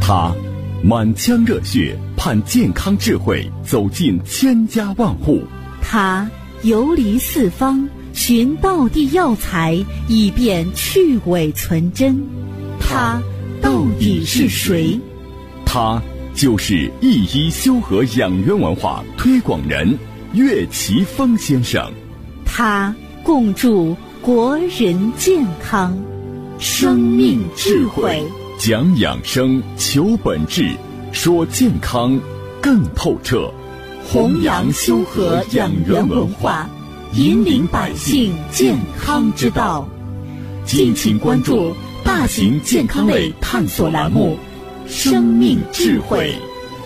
他满腔热血盼健康智慧走进千家万户， 他游离四方寻道地药材，以便去伪存真。他到底是谁？ 他就是一医修和养元文化推广人岳奇峰先生。 他共筑国人健康，生命智慧， 讲养生，求本质，说健康更透彻， 弘扬修和养元文化，引领百姓健康之道。敬请关注大型健康类探索栏目《生命智慧》。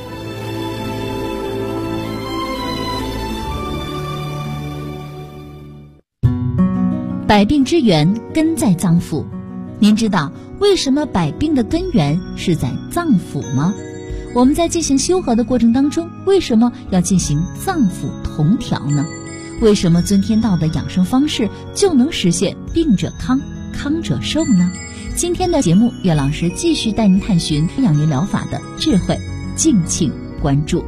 百病之源根在脏腑，您知道为什么百病的根源是在脏腑吗？我们在进行修和的过程当中，为什么要进行脏腑同调呢？为什么遵天道的养生方式就能实现病者康，康者寿呢？今天的节目，岳老师继续带您探寻养元疗法的智慧，敬请关注。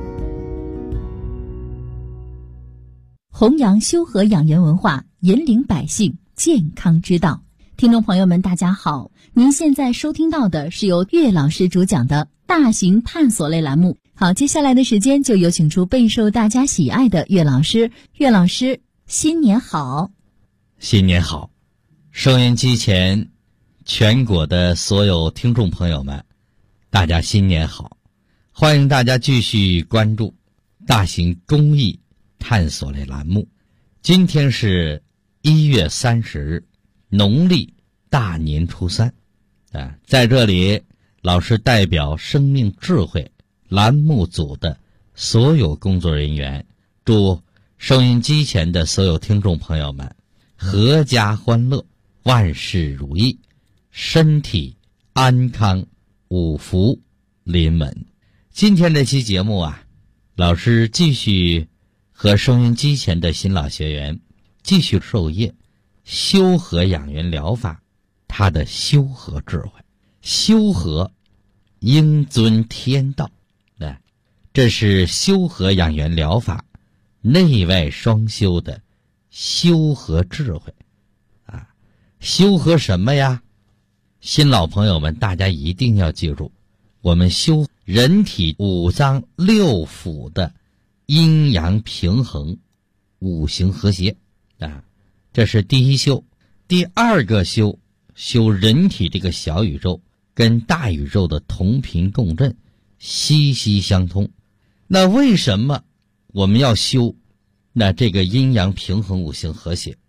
弘扬修和养元文化，引领百姓健康之道。听众朋友们大家好，您现在收听到的是由岳老师主讲的大型探索类栏目。好，接下来的时间就有请出备受大家喜爱的岳老师。岳老师，新年好！ 新年好！收音机前全国的所有听众朋友们，大家新年好！欢迎大家继续关注大型公益探索类栏目。今天是1月30日，农历大年初三。在这里，老师代表生命智慧栏目组的所有工作人员，祝收音机前的所有听众朋友们阖家欢乐，万事如意，身体安康，五福临门。今天这期节目老师继续和收音机前的新老学员继续授业修和养元疗法，它的修和智慧。修和应遵天道，这是修和养元疗法内外双修的修和智慧修和什么呀？新老朋友们大家一定要记住，我们修人体五脏六腑的阴阳平衡，五行和谐这是第一修。第二个修人体这个小宇宙跟大宇宙的同频共振，息息相通。那为什么我们要修这个阴阳平衡，五行和谐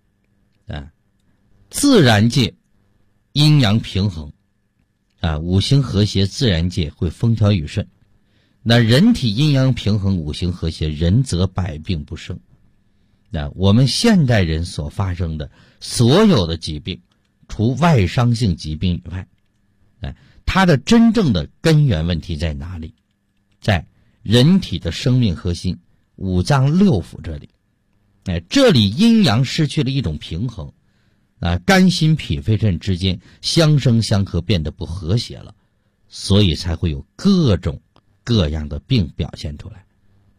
自然界阴阳平衡五行和谐，自然界会风调雨顺。那人体阴阳平衡，五行和谐，人则百病不生。我们现代人所发生的所有的疾病，除外伤性疾病以外，它的真正的根源问题在哪里？在人体的生命核心五脏六腑这里。这里阴阳失去了一种平衡肝心脾肺肾之间相生相克，变得不和谐了，所以才会有各种各样的病表现出来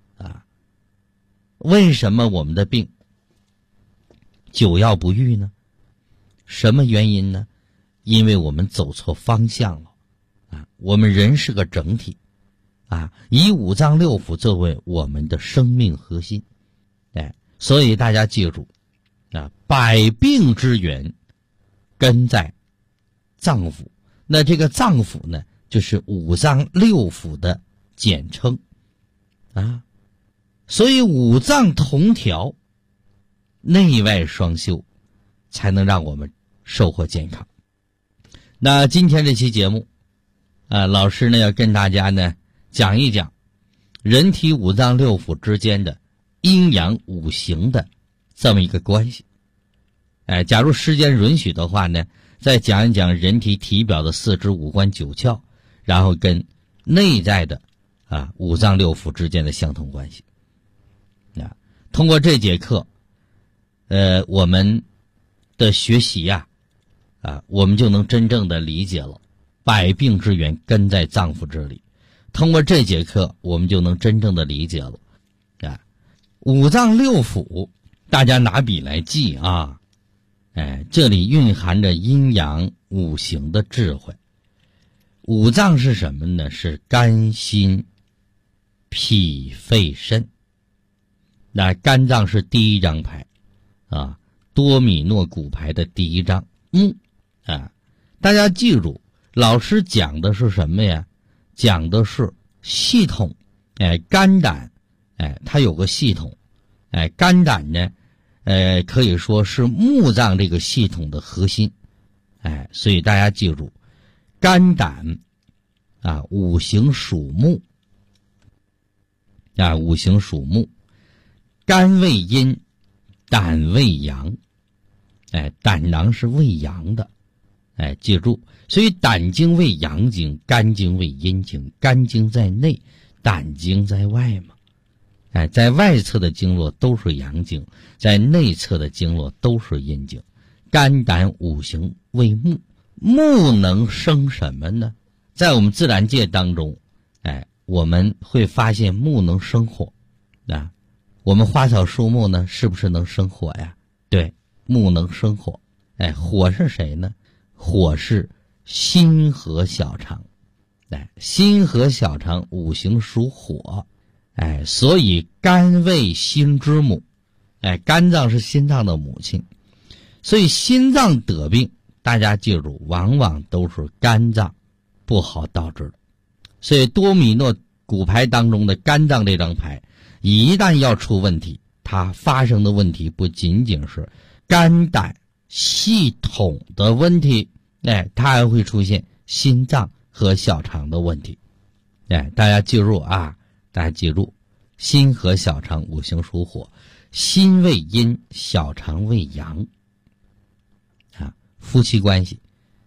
为什么我们的病久药不愈呢？什么原因呢？因为我们走错方向了我们人是个整体以五脏六腑作为我们的生命核心所以大家记住百病之源根在脏腑。那这个脏腑呢，就是五脏六腑的简称所以五脏同调，内外双修，才能让我们收获健康。那今天这期节目老师呢要跟大家呢讲一讲人体五脏六腑之间的阴阳五行的这么一个关系假如时间允许的话呢，再讲一讲人体体表的四肢五官九窍，然后跟内在的五脏六腑之间的相同关系通过这节课我们的学习我们就能真正的理解了百病之源根在脏腑之里。通过这节课，我们就能真正的理解了。五脏六腑，大家拿笔来记啊。这里蕴含着阴阳五行的智慧。五脏是什么呢？是肝、心、脾、肺、肾。那肝脏是第一张牌啊，多米诺骨牌的第一张木啊。大家记住，老师讲的是什么呀？讲的是系统。肝胆，它有个系统。肝胆呢，可以说是木脏这个系统的核心。所以大家记住，肝胆啊，五行属木啊，五行属木，肝为阴，胆为阳。胆囊是为阳的。记住，所以胆经为阳经，肝经为阴经，肝经在内，胆经在外嘛。在外侧的经络都是阳经，在内侧的经络都是阴经。肝胆五行为木，木能生什么呢？在我们自然界当中，我们会发现木能生火。我们花草树木呢，是不是能生火呀？对，木能生火。火是谁呢？火是心和小肠。心和小肠五行属火。所以肝为心之母。肝脏是心脏的母亲。所以心脏得病，大家记住，往往都是肝脏不好导致的。所以多米诺骨牌当中的肝脏这张牌，一旦要出问题，它发生的问题不仅仅是肝胆系统的问题，它还会出现心脏和小肠的问题。大家记住啊，大家记住，心和小肠五行属火，心为阴，小肠为阳。夫妻关系，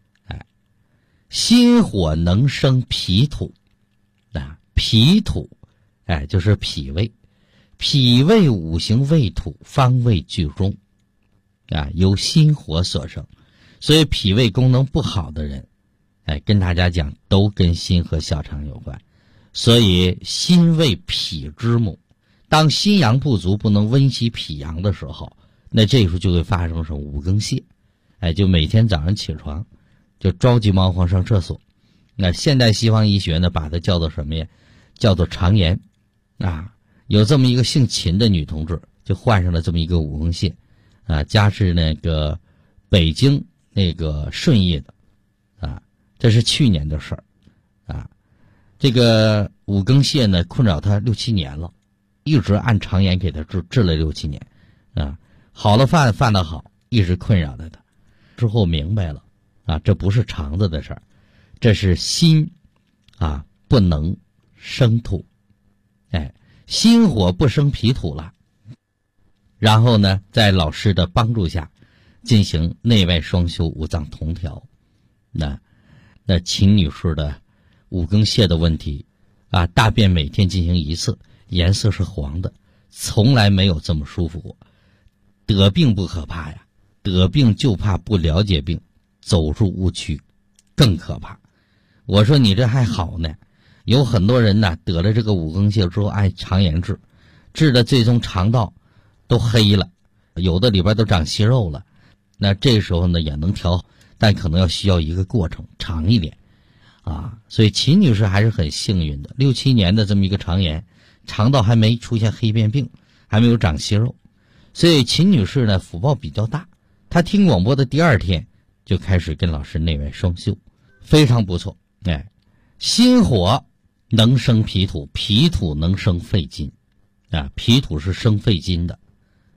心火能生脾土。脾土，就是脾胃。脾胃五行为土，方位居中。由心火所生。所以脾胃功能不好的人，跟大家讲，都跟心和小肠有关。所以心为脾之母。当心阳不足，不能温习脾阳的时候，那这时候就会发生什么五更泻。就每天早上起床就着急忙慌上厕所。那现代西方医学呢，把它叫做什么呀？叫做肠炎。有这么一个姓秦的女同志，就患上了这么一个五更泻。家是那个北京那个顺义的。这是去年的事儿。这个五更泻呢，困扰她6、7年了，一直按肠炎给她治了6、7年。好了犯得好，一直困扰着她。之后明白了，这不是肠子的事儿，这是心不能生土。心火不生脾土了。然后呢，在老师的帮助下，进行内外双修，五脏同调。那秦女士的五更泻的问题大便每天进行1次，颜色是黄的，从来没有这么舒服过。得病不可怕呀，得病就怕不了解病，走入误区更可怕。我说你这还好呢，有很多人呢得了这个五更泻之后按肠炎治的最终肠道都黑了，有的里边都长息肉了。那这时候呢也能调，但可能需要一个过程长一点所以秦女士还是很幸运的，6、7年的这么一个肠炎，肠道还没出现黑变病，还没有长息肉。所以秦女士呢福报比较大，她听广播的第2天就开始跟老师内外双修，非常不错。心火能生脾土，脾土能生肺金。脾土是生肺金的。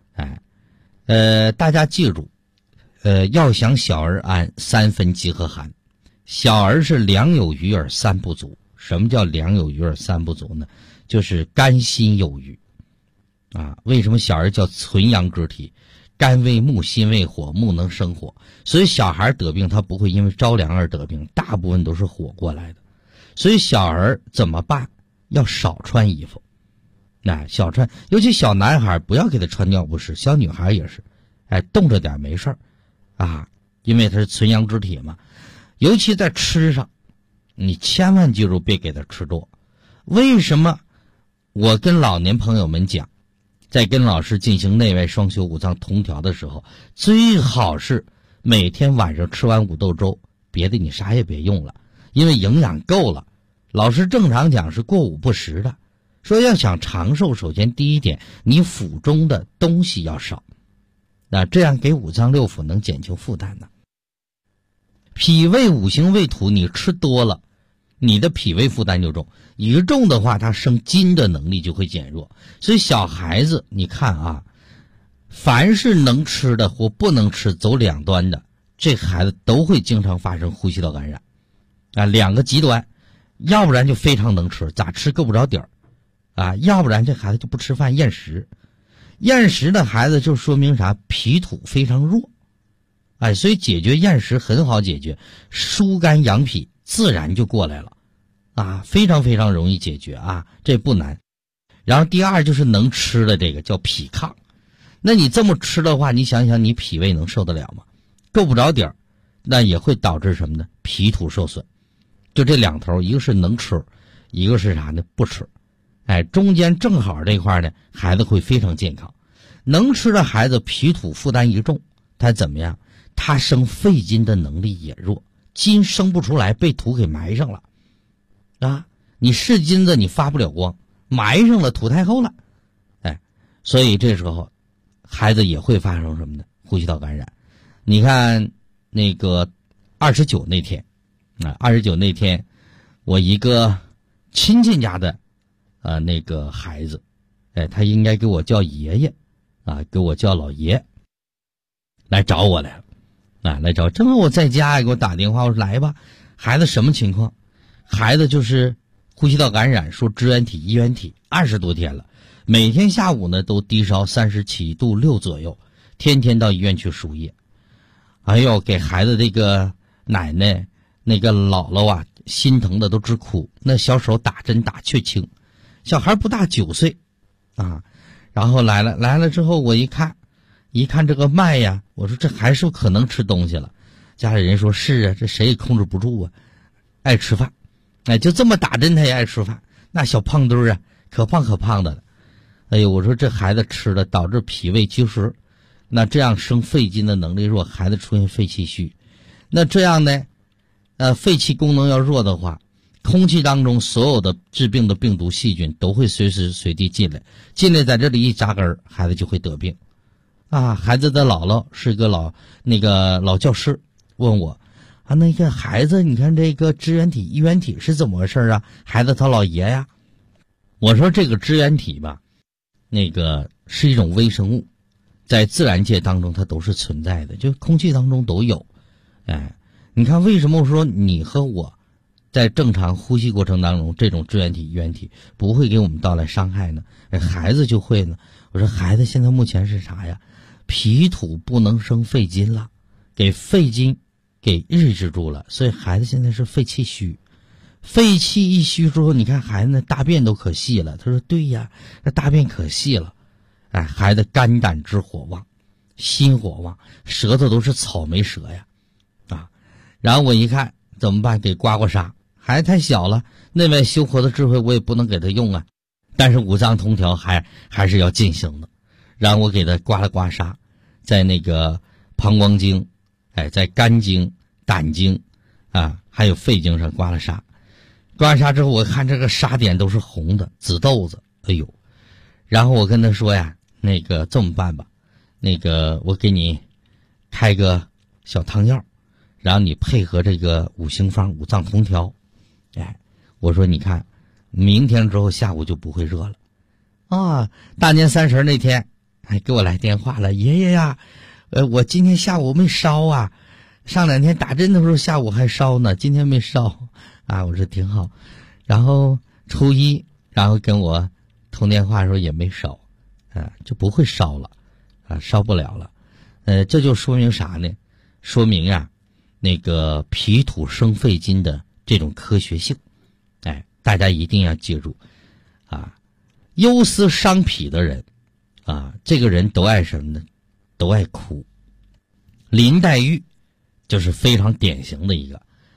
大家记住，要想小儿安，3分饥和寒。小儿是两有余而3不足。什么叫两有余而3不足呢？就是肝心有余。为什么小儿叫纯阳之体？肝为木，心为火，木能生火，所以小孩得病他不会因为着凉而得病，大部分都是火过来的。所以小儿怎么办？要少穿衣服。少穿，尤其小男孩不要给他穿尿不湿，小女孩也是，冻着点没事儿因为它是纯阳之体嘛。尤其在吃上， 你千万记住别给他吃多。为什么我跟老年朋友们讲，在跟老师进行内外双修五脏同调的时候，最好是每天晚上吃完五豆粥，别的你啥也别用了，因为营养够了。老师正常讲是过午不食的，说要想长寿，首先第一点，你腹中的东西要少，那这样给五脏六腑能减轻负担呢。脾胃五行为土，你吃多了，你的脾胃负担就重，一重的话，它生津的能力就会减弱。所以小孩子，你看啊，凡是能吃的或不能吃走两端的，这孩子都会经常发生呼吸道感染啊，两个极端，要不然就非常能吃，咋吃够不着底儿啊，要不然这孩子就不吃饭厌食。厌食的孩子就说明啥？脾土非常弱，哎，所以解决厌食很好解决，疏肝养脾自然就过来了啊，非常非常容易解决啊，这不难。然后第二就是能吃的这个叫脾亢，那你这么吃的话，你想想你脾胃能受得了吗？够不着底儿，那也会导致什么呢？脾土受损。就这两头，一个是能吃，一个是啥呢？不吃。哎，中间正好这块呢，孩子会非常健康。能吃的孩子脾土负担一重，他怎么样？他生肺金的能力也弱，金生不出来，被土给埋上了啊！你是金子，你发不了光，埋上了，土太厚了，哎，所以这时候孩子也会发生什么呢？呼吸道感染。你看那个29那天啊，29那天，我一个亲戚家的那个孩子，哎，他应该给我叫爷爷啊，给我叫老爷，来找我来了啊，来找，正好我在家，给我打电话，我说来吧，孩子什么情况？孩子就是呼吸道感染，说支原体、衣原体，20多天了，每天下午呢都低烧37度6左右，天天到医院去输液。哎呦，给孩子这个奶奶那个姥姥啊，心疼的都直哭，那小手打针打血清，小孩不大9岁啊。然后来了之后，我一看这个脉呀，我说这还是可能吃东西了。家里人说是啊，这谁也控制不住啊，爱吃饭，哎，就这么打针他也爱吃饭，那小胖墩儿啊，可胖的了。哎呦，我说这孩子吃了导致脾胃积食，那这样生肺金的能力弱，孩子出现肺气虚，那这样呢，肺气功能要弱的话，空气当中所有的致病的病毒细菌都会随时随地进来在这里一扎根，孩子就会得病啊。孩子的姥姥是个老教师，问我啊，那个孩子你看这个支原体、衣原体是怎么回事啊？孩子他老爷呀。我说这个支原体吧，那个是一种微生物，在自然界当中它都是存在的，就空气当中都有。哎，你看为什么我说你和我在正常呼吸过程当中，这种支原体、衣原体不会给我们带来伤害呢？孩子就会呢。我说孩子现在目前是啥呀？脾土不能生肺金了，给肺金给抑制住了，所以孩子现在是肺气虚。肺气一虚之后，你看孩子那大便都可细了。他说对呀，那大便可细了。哎，孩子肝胆之火旺，心火旺，舌头都是草莓舌呀啊。然后我一看怎么办？给刮痧。孩子太小了，内外修活的智慧我也不能给他用啊，但是五脏同调还是要进行的。然后我给他刮了刮痧，在那个膀胱经，哎，在肝经、胆经啊，还有肺经上刮了痧。刮痧之后，我看这个痧点都是红的，紫豆子，哎呦！然后我跟他说呀，那个这么办吧，那个我给你开个小汤药，然后你配合这个五行方五脏同调。哎，我说你看，明天之后下午就不会热了啊！大年30那天，还给我来电话了，爷爷呀，我今天下午没烧啊，上2天打针的时候下午还烧呢，今天没烧啊。我说挺好。然后初一，然后跟我通电话的时候也没烧，就不会烧了啊，烧不了了。这就说明啥呢？说明呀，那个脾土生肺金的这种科学性。哎，大家一定要记住啊，忧思伤脾的人啊，这个人都爱什么呢？都爱哭。林黛玉就是非常典型的一个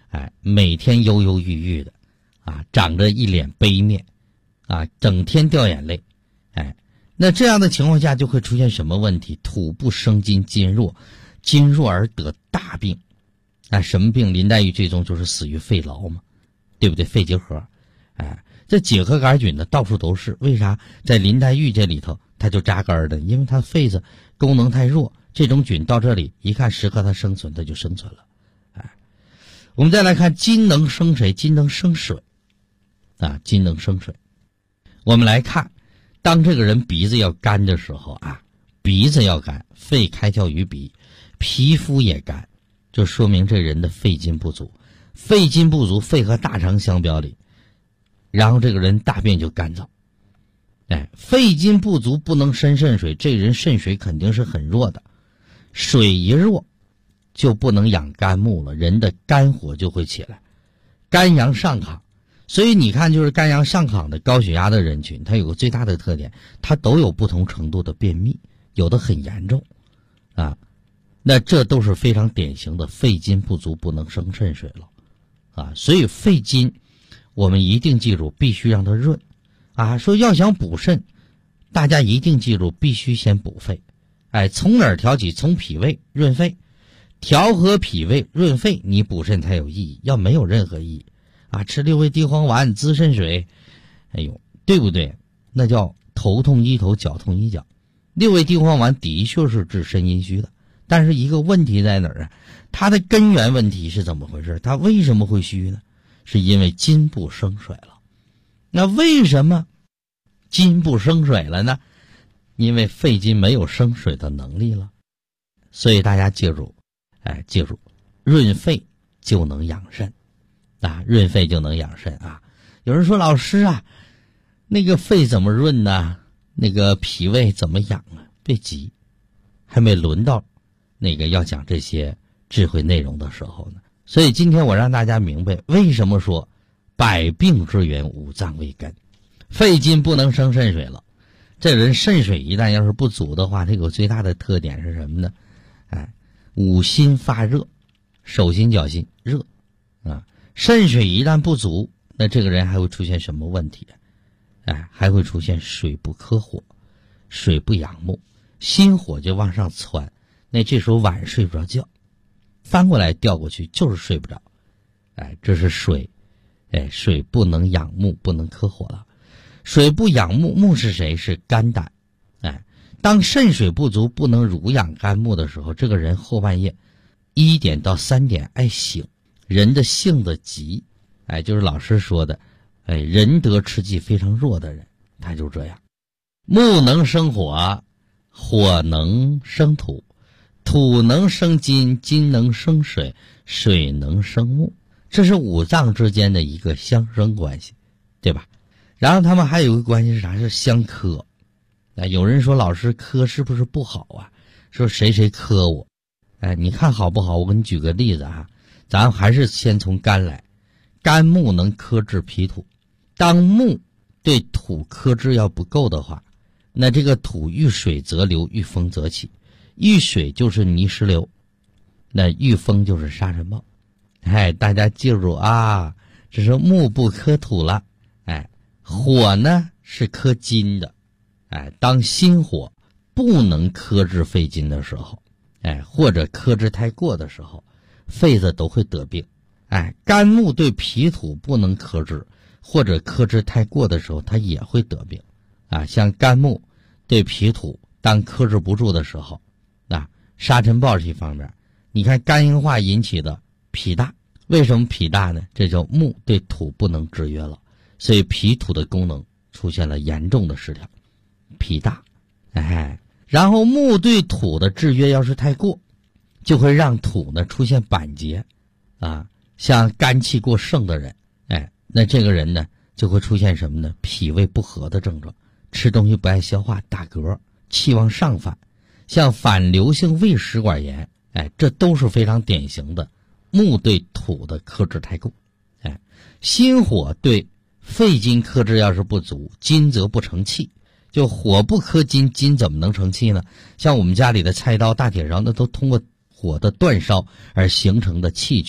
每天忧忧郁郁的，长着一脸悲面，整天掉眼泪，那这样的情况下就会出现什么问题？土不生金，金弱，金弱而得大病。什么病？林黛玉最终就是死于肺痨嘛，对不对？肺结核。这结核杆菌呢到处都是，为啥在林黛玉这里头它就扎根的？因为它肺子功能太弱，这种菌到这里一看适合它生存，它就生存了。我们再来看金能生谁？金能生水，金能生水。我们来看，当这个人鼻子要干的时候鼻子要干，肺开窍于鼻，皮肤也干，就说明这人的肺金不足。肺金不足，肺和大肠相表里，然后这个人大便就干燥。肺金不足不能生肾水，这人肾水肯定是很弱的，水一弱就不能养肝木了，人的肝火就会起来，肝阳上亢。所以你看，就是肝阳上亢的高血压的人群，它有个最大的特点，它都有不同程度的便秘，有的很严重那这都是非常典型的肺金不足不能生肾水了所以肺金我们一定记住，必须让它润说要想补肾，大家一定记住，必须先补肺。从哪儿调起？从脾胃润肺，调和脾胃润肺，你补肾才有意义，要没有任何意义吃六味地黄丸滋肾水，对不对？那叫头痛医头，脚痛医脚。六味地黄丸的确是治肾阴虚的，但是一个问题在哪儿它的根源问题是怎么回事？它为什么会虚呢？是因为金不生水了。那为什么金不生水了呢？因为肺金没有生水的能力了。所以大家记住，记住，润肺就能养肾润肺就能养肾有人说，老师那个肺怎么润呢？那个脾胃怎么养别急，还没轮到那个要讲这些智慧内容的时候呢。所以今天我让大家明白，为什么说百病之源五脏为根，肺金不能生肾水了。这人肾水一旦要是不足的话，这个最大的特点是什么呢？五心发热，手心脚心热肾水一旦不足，那这个人还会出现什么问题？还会出现水不克火，水不养目，心火就往上窜，那这时候晚上睡不着觉，翻过来调过去就是睡不着。这是水，水不能养目，不能克火了。水不养目，目是谁？是肝胆。当肾水不足，不能濡养肝木的时候，这个人后半夜1点到3点爱醒，人的性子急，就是老师说的，人得之气非常弱的人，他就这样。木能生火，火能生土，土能生金，金能生水，水能生木，这是五脏之间的一个相生关系，对吧？然后他们还有一个关系是啥？是相克。有人说，老师克是不是不好说谁谁克我，你看好不好？我给你举个例子咱还是先从肝来。肝木能克制脾土，当木对土克制要不够的话，那这个土遇水则流，遇风则起，遇水就是泥石流，那遇风就是沙尘暴。大家记住这是木不克土了。火呢是克金的，当心火不能克制肺金的时候，或者克制太过的时候，肺子都会得病。肝木对脾土不能克制，或者克制太过的时候，它也会得病。像肝木对脾土当克制不住的时候，沙尘暴是一方面。你看肝硬化引起的脾大，为什么脾大呢？这叫木对土不能制约了，所以脾土的功能出现了严重的失调，脾大。然后木对土的制约要是太过，就会让土呢出现板结像肝气过盛的人，那这个人呢就会出现什么呢？脾胃不和的症状，吃东西不爱消化，打嗝，气往上反，像反流性胃食管炎，这都是非常典型的木对土的克制太过。心火对肺金克制要是不足，金则不成气，就火不克金，金怎么能成气呢？像我们家里的菜刀、大铁勺，那都通过火的煅烧而形成的器具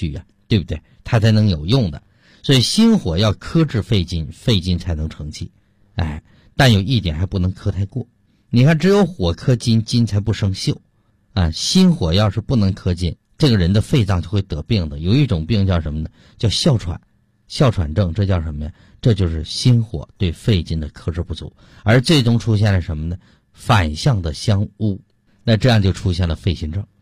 对不对？它才能有用的。所以心火要克制肺金，肺金才能成气。但有一点还不能克太过。你看，只有火克金，金才不生锈啊。心火要是不能克金，这个人的肺脏就会得病的。有一种病叫什么呢？叫哮喘，哮喘症，这叫什么呀？这就是心火对肺金的克制不足，而最终出现了什么呢？反向的相污，那这样就出现了肺心症。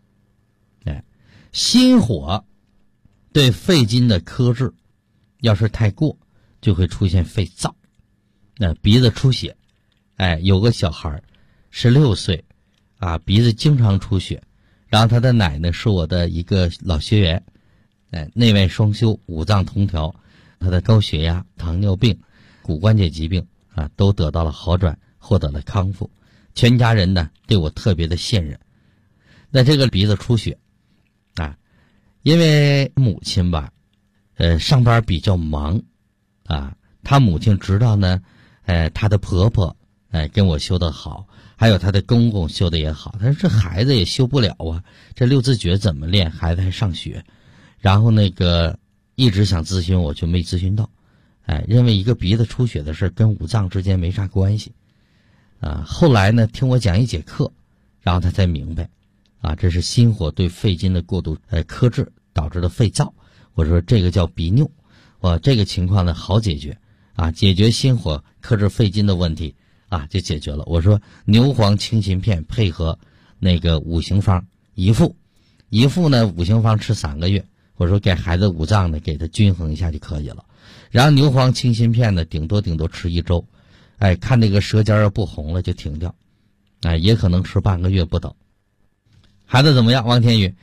心火对肺金的克制要是太过，就会出现肺燥，鼻子出血。有个小孩16岁鼻子经常出血，然后他的奶奶是我的一个老学员，内外双修，五脏通调，他的高血压、糖尿病、骨关节疾病都得到了好转，获得了康复。全家人呢对我特别的信任。那这个鼻子出血因为母亲吧上班比较忙他母亲知道呢他的婆婆跟我修得好，还有他的公公修得也好，他说这孩子也修不了这六字诀怎么练，孩子还上学。然后一直想咨询我，就没咨询到，认为一个鼻子出血的事跟五脏之间没啥关系后来呢听我讲一节课，然后他才明白这是心火对肺金的过度克制导致的肺燥。我说这个叫鼻拗，这个情况呢好解决解决心火克制肺金的问题就解决了。我说牛黄清心片配合五行方一副呢五行方吃3个月，我说给孩子五脏呢给他均衡一下就可以了。然后牛黄清心片呢顶多吃1周，看那个舌尖要不红了就停掉，也可能吃半个月不等。孩子怎么样？王天宇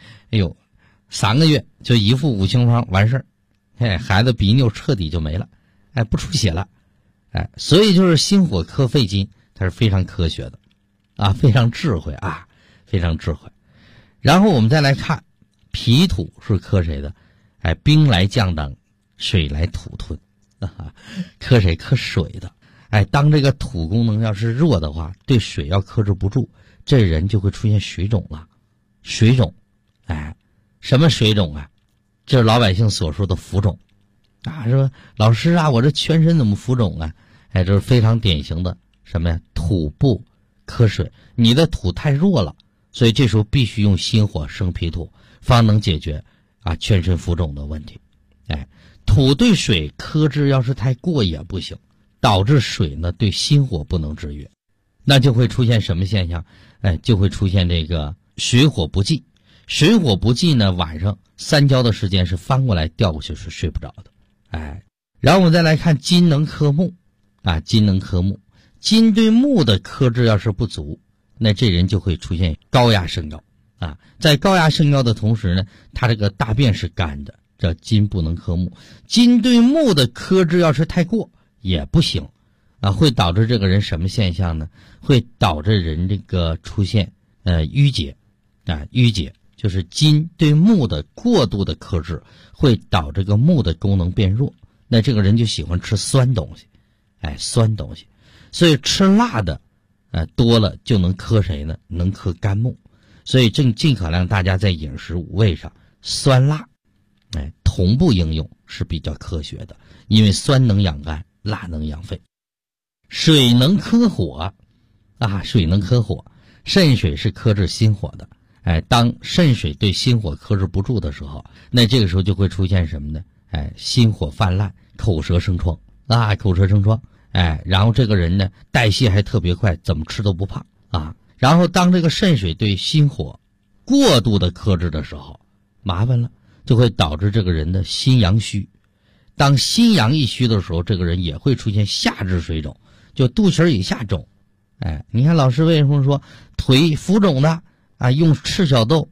，3个月就一副五行方完事儿，孩子鼻拗彻底就没了，不出血了，所以就是心火克肺金，它是非常科学的非常智慧非常智慧。然后我们再来看脾土是克谁的？兵来将挡，水来土吞克谁？克水的。当这个土功能要是弱的话，对水要克制不住，这人就会出现水肿了。水肿什么水肿就是老百姓所说的浮肿说老师我这全身怎么浮肿这是非常典型的什么呀？土不克水，你的土太弱了，所以这时候必须用心火生脾土，方能解决全身浮肿的问题。土对水克制要是太过也不行，导致水呢对心火不能制约，那就会出现什么现象？就会出现这个水火不济。水火不济呢，晚上3觉的时间是翻过来调过去是睡不着的。然后我们再来看金能克木金能克木，金对木的克制要是不足，那这人就会出现高压升高在高压升高的同时呢，他这个大便是干的，这金不能克木。金对木的克制要是太过也不行会导致这个人什么现象呢？会导致人这个出现淤结淤结就是金对木的过度的克制，会导致这个木的功能变弱，那这个人就喜欢吃酸东西酸东西。所以吃辣的多了就能克谁呢？能克肝木。所以尽可量大家在饮食五味上酸辣同步应用是比较科学的，因为酸能养肝，辣能养肺。水能克火水能克火，肾水是克制心火的当肾水对心火克制不住的时候，那这个时候就会出现什么呢？心火泛滥，口舌生疮口舌生疮然后这个人呢代谢还特别快，怎么吃都不胖然后当这个肾水对心火过度的克制的时候，麻烦了，就会导致这个人的心阳虚。当心阳一虚的时候，这个人也会出现下肢水肿，就肚脐以下肿你看老师为什么说腿浮肿的用赤小豆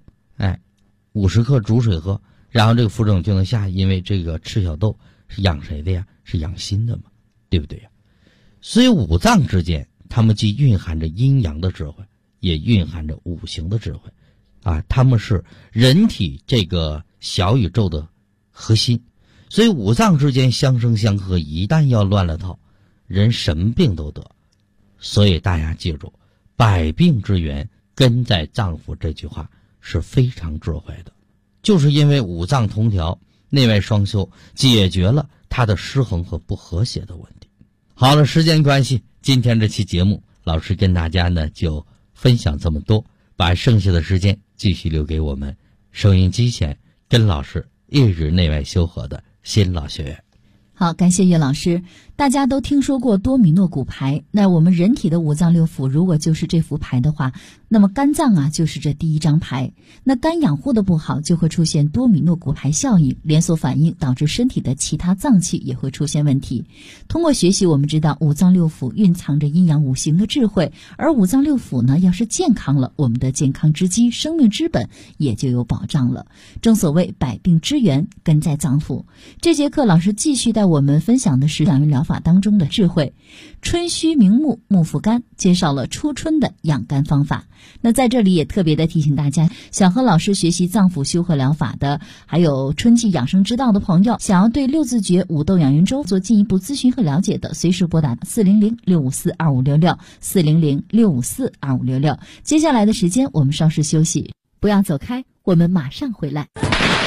50克煮水喝，然后这个浮肿就能下，因为这个赤小豆是养谁的呀？是养心的嘛，对不对呀？所以五脏之间它们既蕴含着阴阳的智慧，也蕴含着五行的智慧它们是人体这个小宇宙的核心。所以五脏之间相生相克，一旦要乱了套，人什么病都得。所以大家记住，百病之源根在脏腑，这句话是非常智慧的。就是因为五脏同调， 内外双修，解决了他的失衡和不和谐的问题。好了，时间关系，今天这期节目老师跟大家呢就分享这么多，把剩下的时间继续留给我们收音机前跟老师一日内外修和的新老学员。 好，感谢岳老师。大家都听说过多米诺骨牌，那我们人体的五脏六腑如果就是这副牌的话，那么肝脏啊就是这第一张牌。那肝养护的不好，就会出现多米诺骨牌效应，连锁反应导致身体的其他脏器也会出现问题。通过学习我们知道五脏六腑蕴藏着阴阳五行的智慧，而五脏六腑呢要是健康了，我们的健康之基、生命之本也就有保障了。正所谓百病之源根在脏腑。这节课老师继续带我们分享的是养元疗法当中的智慧。春须明目，目复肝，介绍了初春的养肝方法。那在这里也特别的提醒大家，想和老师学习脏腑修和疗法的，还有春季养生之道的朋友，想要对六字诀、五豆养元粥做进一步咨询和了解的，随时拨打400-654-2566 400-654-2566。接下来的时间我们稍事休息，不要走开，我们马上回来。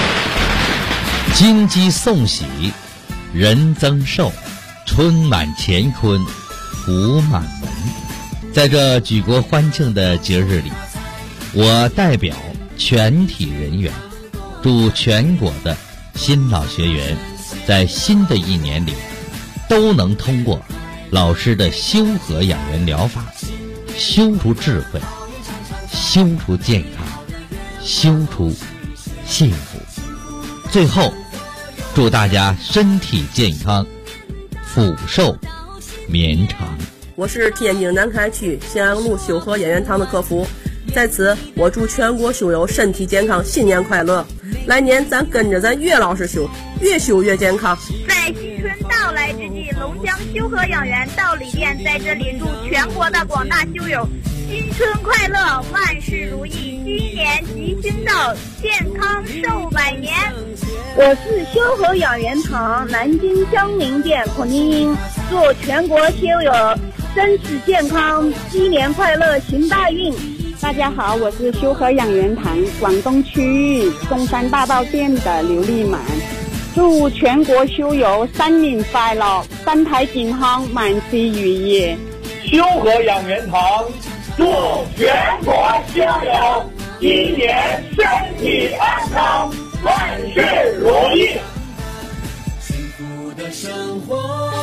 金鸡送喜，人增寿，春满乾坤，福满门。在这举国欢庆的节日里，我代表全体人员，祝全国的新老学员在新的一年里都能通过老师的修和养元疗法，修出智慧，修出健康，修出幸福。最后祝大家身体健康，福寿绵长。 我是天津南开区咸阳路修和养元堂的客服，在此我祝全国修友身体健康，新年快乐！来年咱跟着咱岳老师修，越修越健康。 在新春到来之际，龙江修和养元道理店在这里祝全国的广大修友新春快乐，万事如意，新年吉星到，健康寿百年。 我是修和养元堂南京江宁店孔晶英，祝全国修友身体健康，鸡年快乐，行大运。 大家好，我是修和养元堂广东区域中山大道店的刘丽满，祝全国修友新年快乐，身体健康，万事如意。 修和养元堂祝全国修友今年身体安康，万事如意。 幸福的生活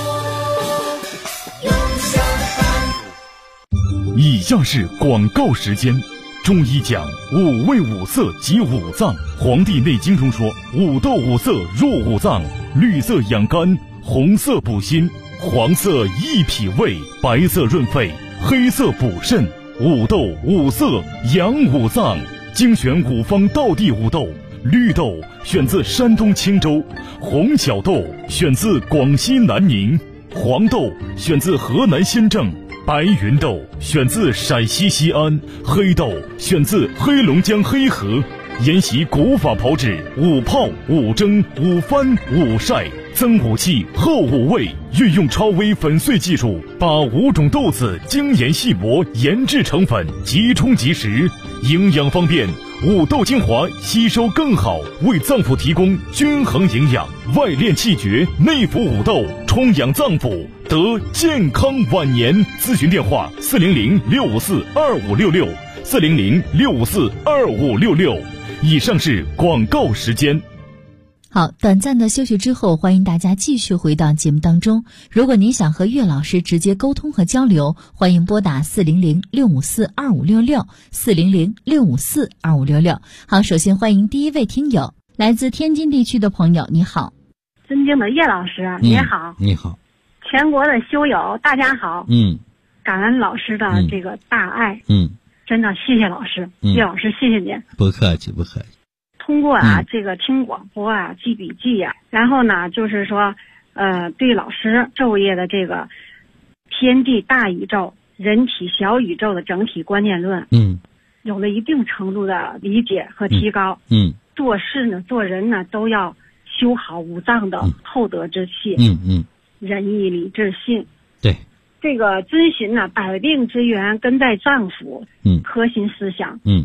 以下是广告时间。中医讲五味五色及五脏，《黄帝内经》中说五豆五色入五脏，绿色养肝，红色补心，黄色益脾胃，白色润肺，黑色补肾。五豆五色养五脏，精选五方道地五豆。绿豆选自山东青州，红小豆选自广西南宁，黄豆选自河南新郑，白云豆选自陕西西安，黑豆选自黑龙江黑河。沿袭古法炮制，五泡、五蒸、五翻、五晒，增五气，后五味，运用超微粉碎技术，把5种豆子精研细磨，研制成粉，即冲即食，营养方便。五豆精华吸收更好，为脏腑提供均衡营养，外练气绝，内服五豆，充养脏腑，得健康晚年。咨询电话400-654-2566 400-654-2566。以上是广告时间。 好，短暂的休息之后，欢迎大家继续回到节目当中。如果您想和岳老师直接沟通和交流，欢迎拨打400-654-2566 400-654-2566。好，首先欢迎第一位听友，来自天津地区的朋友，你好。 尊敬的岳老师，你好。 你好。 全国的修友，大家好。感恩老师的这个大爱。真的谢谢老师，岳老师谢谢您。 不客气，不客气。 通过这个听广播记笔记然后呢就是说对老师昼夜的这个天地大宇宙、人体小宇宙的整体观念论有了一定程度的理解和提高。做事呢做人呢都要修好五脏的厚德之气。仁义礼智信。 对。 这个遵循呢百病之源根在脏腑。核心思想。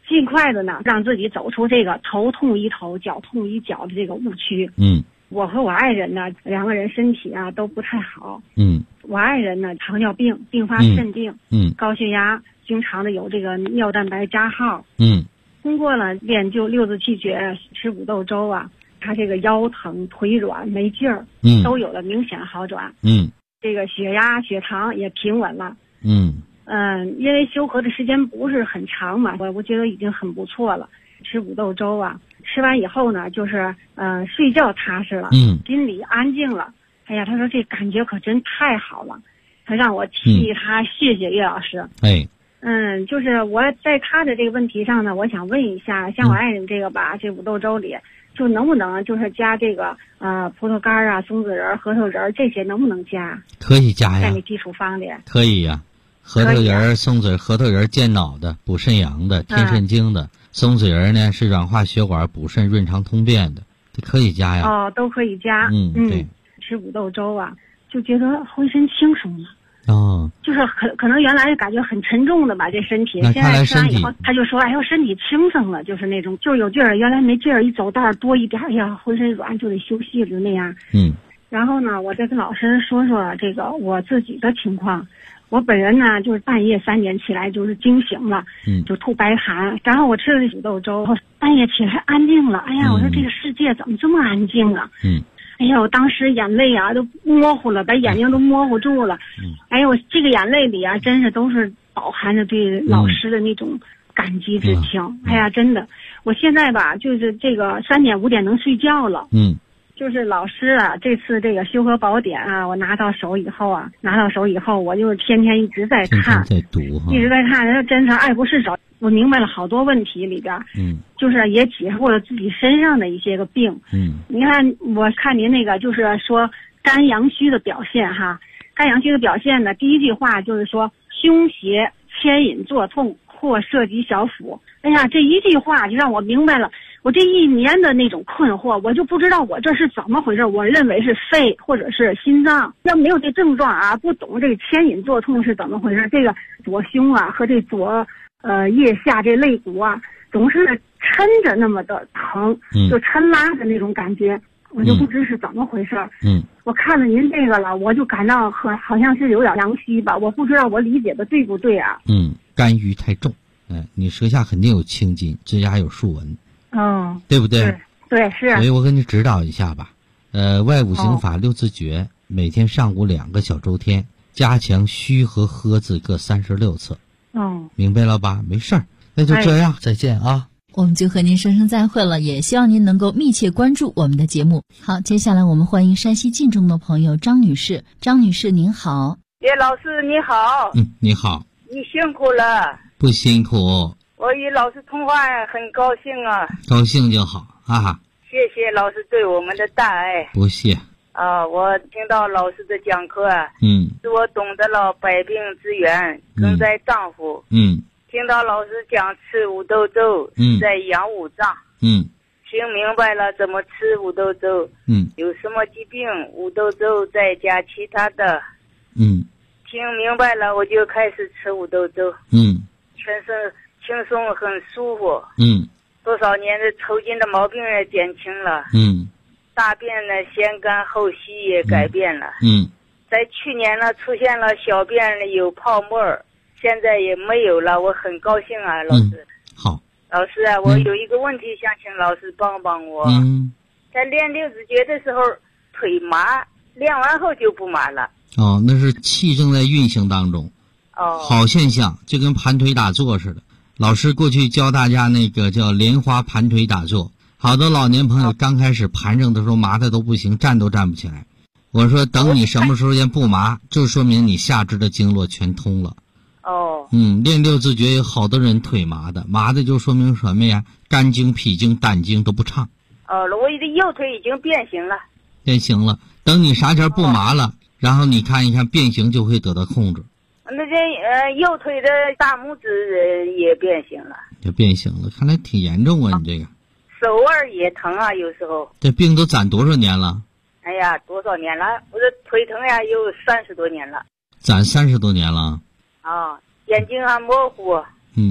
尽快的呢让自己走出这个头痛医头脚痛医脚的这个误区。我和我爱人呢2个人身体啊都不太好。我爱人呢糖尿病并发肾病，高血压，经常的有这个尿蛋白加号。通过了练就六字气诀，吃五豆粥啊，他这个腰疼腿软没劲儿，都有了明显好转。这个血压血糖也平稳了。因为修和的时间不是很长嘛，我觉得已经很不错了。吃五豆粥啊，吃完以后呢，就是睡觉踏实了，心里安静了。哎呀，他说这感觉可真太好了，他让我替他谢谢岳老师。就是我在他的这个问题上呢，我想问一下，像我爱人这个吧，这五豆粥里就能不能就是加这个葡萄干啊、松子仁、核桃仁这些能不能加？ 可以加呀， 在你基础方里可以呀。核桃仁、松子、核桃仁健脑的，补肾阳的，添肾精的。松子仁呢是软化血管、补肾、润肠通便的，这可以加呀。 都可以加。 对， 吃五豆粥啊，就觉得浑身轻松了。就是可能原来感觉很沉重的吧，这身体。现在吃完以后，他就说：“哎呦，身体轻松了，就是那种，就是有劲儿。原来没劲儿，一走道多一点，哎呀，浑身软，就得休息了那样。”然后呢，我再跟老师说说这个我自己的情况。我本人呢，就是半夜3点起来就是惊醒了，就吐白痰。然后我吃了五豆粥，半夜起来安静了。哎呀，我说这个世界怎么这么安静啊？哎呀，我当时眼泪啊都模糊了，把眼睛都模糊住了。哎呀，我这个眼泪里啊，真是都是饱含着对老师的那种感激之情。哎呀，真的，我现在吧，就是这个3点5点能睡觉了。就是老师啊，这次这个修和宝典啊，我拿到手以后，我就天天一直在看， 在读一直在看，真是爱不释手。我明白了好多问题里边，就是也解释过了自己身上的一些个病。你看，我看您那个就是说肝阳虚的表现哈，肝阳虚的表现呢，第一句话就是说胸胁牵引作痛或涉及小腹。哎呀，这一句话就让我明白了。我这1年的那种困惑，我就不知道我这是怎么回事。我认为是肺或者是心脏，要没有这症状啊，不懂这牵引作痛是怎么回事。这个左胸啊和这左腋下这肋骨啊，总是抻着那么的疼，就抻拉的那种感觉，我就不知是怎么回事。我看了您这个了，我就感到好像是有点阳虚吧，我不知道我理解的对不对啊？ 肝郁太重，你舌下肯定有青筋，指甲有竖纹。对不对？ 对，是。 所以我给你指导一下吧。外五行法六字诀，每天上午2个小周天，加强虚和喝字各36次。明白了吧？没事儿，那就这样，再见啊。 我们就和您说声再会了，也希望您能够密切关注我们的节目。好，接下来我们欢迎山西晋中的朋友张女士。张女士您好。 叶老师你好。 你好。 你辛苦了。 不辛苦。 我与老师通话很高兴啊。 高兴就好啊。 谢谢老师对我们的大爱。 不谢。 我听到老师的讲课啊，使我懂得了百病之源根在脏腑。听到老师讲吃五豆粥，在养五脏。听明白了怎么吃五豆粥。有什么疾病，五豆粥再加其他的。听明白了，我就开始吃五豆粥。全身轻松，很舒服。多少年的抽筋的毛病也减轻了。大便呢先干后稀也改变了。在去年呢出现了小便有泡沫，现在也没有了，我很高兴啊，老师。 好。 老师啊，我有一个问题想请老师帮帮我。在练六字诀的时候腿麻，练完后就不麻了。 那是气正在运行当中。好现象，就跟盘腿打坐似的。老师过去教大家那个叫莲花盘腿打坐，好多老年朋友刚开始盘正的时候麻的都不行，站都站不起来。我说等你什么时候间不麻，就说明你下肢的经络全通了。练六字诀有好多人腿麻的就说明什么呀？肝经、脾经、胆经都不畅。 我的右腿已经变形了。 变形了，等你啥前不麻了，然后你看一看变形就会得到控制。 那这右腿的大拇指也变形了。 也变形了，看来挺严重啊！你这个手腕也疼啊，有时候。 这病都攒多少年了？ 哎呀，多少年了？我这腿疼呀，有30多年了。 攒30多年了。 眼睛还模糊。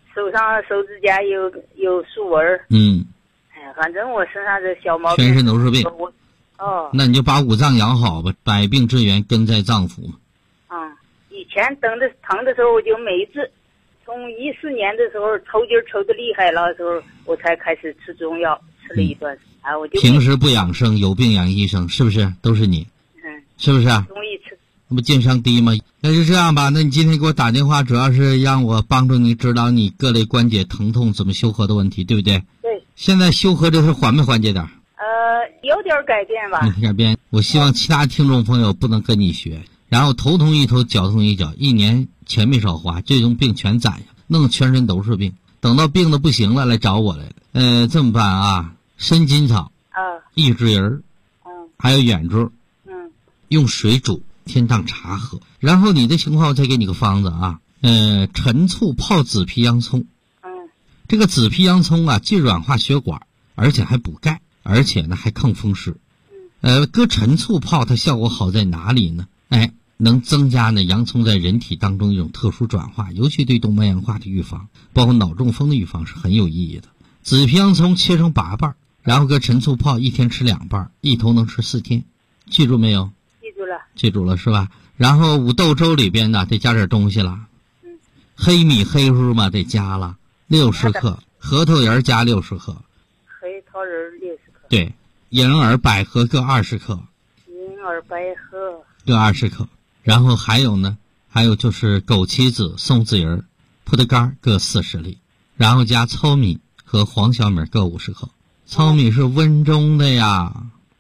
手上手指甲有竖纹。反正我身上这小毛病全身都是病。 那你就把五脏养好吧，百病之源根在脏腑嘛。 以前疼的时候，我就每次从14年的时候抽筋抽的厉害了的时候，我才开始吃中药，吃了一段时间。我就平时不养生，有病养医生，是不是？都是你。是不是？ 容易吃。 那不晋升低吗？那就这样吧。那你今天给我打电话，主要是让我帮助你指导你各类关节疼痛怎么修合的问题，对不对？ 对。 现在修合这是缓没缓解点？ 有点改变吧。 改变。我希望其他听众朋友不能跟你学，然后头痛一头，脚痛一脚，一年钱没少花，这种病全攒下，弄全身都是病。等到病的不行了，来找我来了。这么办啊？参筋草，益智仁，还有远珠，用水煮，天当茶喝。然后你的情况，我再给你个方子啊。陈醋泡紫皮洋葱。这个紫皮洋葱啊，既软化血管，而且还补钙，而且呢还抗风湿。搁陈醋泡，它效果好在哪里呢？能增加呢洋葱在人体当中一种特殊转化，尤其对动脉硬化的预防，包括脑中风的预防是很有意义的。紫皮洋葱切成8瓣，然后搁陈醋泡，一天吃2瓣，一头能吃4天。记住没有？记住了是吧？然后五豆粥里边呢得加点东西了。黑米黑乎嘛得加了60克，核桃仁加60克， 黑桃仁60克。 对，银耳百合各20克， 银耳百合各20克。然后还有呢，还有就是枸杞子、松子仁、葡萄干各40粒，然后加糙米和黄小米各50克。糙米是温中的呀，